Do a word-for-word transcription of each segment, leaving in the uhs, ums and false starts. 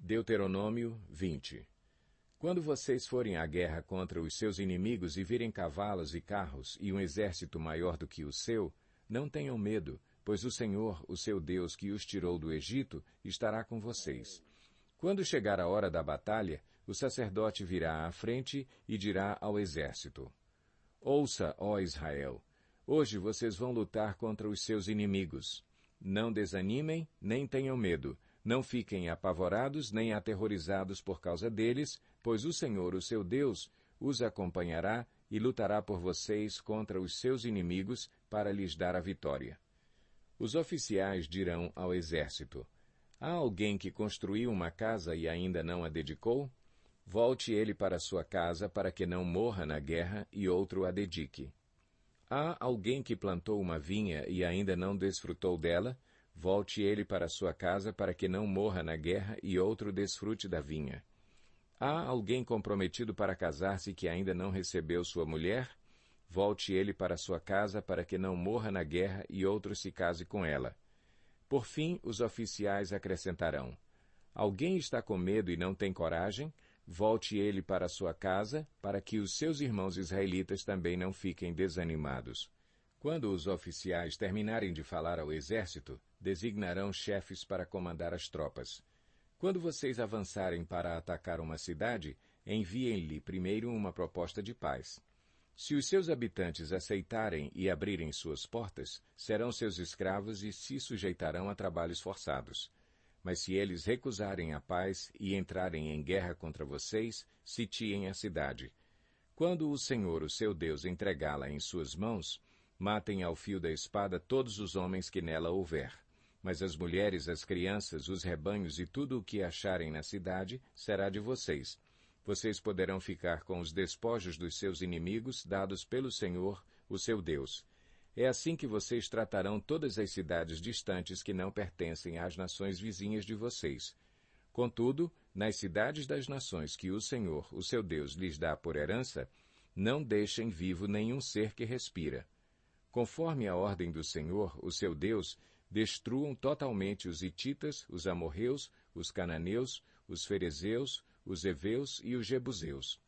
Deuteronômio vinte. Quando vocês forem à guerra contra os seus inimigos e virem cavalos e carros e um exército maior do que o seu, não tenham medo, pois o Senhor, o seu Deus, que os tirou do Egito, estará com vocês. Quando chegar a hora da batalha, o sacerdote virá à frente e dirá ao exército: Ouça, ó Israel, hoje vocês vão lutar contra os seus inimigos. Não desanimem, nem tenham medo. Não fiquem apavorados nem aterrorizados por causa deles, pois o Senhor, o seu Deus, os acompanhará e lutará por vocês contra os seus inimigos para lhes dar a vitória. Os oficiais dirão ao exército: Há alguém que construiu uma casa e ainda não a dedicou? Volte ele para sua casa para que não morra na guerra e outro a dedique. Há alguém que plantou uma vinha e ainda não desfrutou dela? Volte ele para sua casa para que não morra na guerra e outro desfrute da vinha. Há alguém comprometido para casar-se que ainda não recebeu sua mulher? Volte ele para sua casa para que não morra na guerra e outro se case com ela. Por fim, os oficiais acrescentarão: Alguém está com medo e não tem coragem? Volte ele para sua casa para que os seus irmãos israelitas também não fiquem desanimados. Quando os oficiais terminarem de falar ao exército, designarão chefes para comandar as tropas. Quando vocês avançarem para atacar uma cidade, enviem-lhe primeiro uma proposta de paz. Se os seus habitantes aceitarem e abrirem suas portas, serão seus escravos e se sujeitarão a trabalhos forçados. Mas se eles recusarem a paz e entrarem em guerra contra vocês, sitiem a cidade. Quando o Senhor, o seu Deus, entregá-la em suas mãos, matem ao fio da espada todos os homens que nela houver. Mas as mulheres, as crianças, os rebanhos e tudo o que acharem na cidade será de vocês. Vocês poderão ficar com os despojos dos seus inimigos dados pelo Senhor, o seu Deus. É assim que vocês tratarão todas as cidades distantes que não pertencem às nações vizinhas de vocês. Contudo, nas cidades das nações que o Senhor, o seu Deus, lhes dá por herança, não deixem vivo nenhum ser que respira. Conforme a ordem do Senhor, o seu Deus, destruam totalmente os hititas, os amorreus, os cananeus, os ferezeus, os heveus e os jebuseus.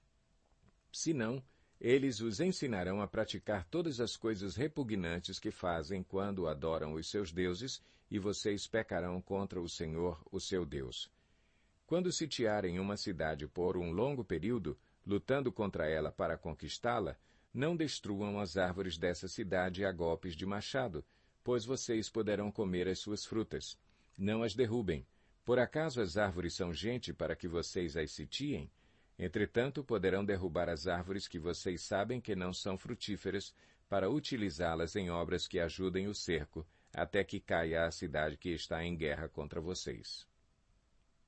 Senão, eles os ensinarão a praticar todas as coisas repugnantes que fazem quando adoram os seus deuses, e vocês pecarão contra o Senhor, o seu Deus. Quando sitiarem uma cidade por um longo período, lutando contra ela para conquistá-la, não destruam as árvores dessa cidade a golpes de machado, pois vocês poderão comer as suas frutas. Não as derrubem. Por acaso as árvores são gente para que vocês as sitiem? Entretanto, poderão derrubar as árvores que vocês sabem que não são frutíferas, para utilizá-las em obras que ajudem o cerco, até que caia a cidade que está em guerra contra vocês.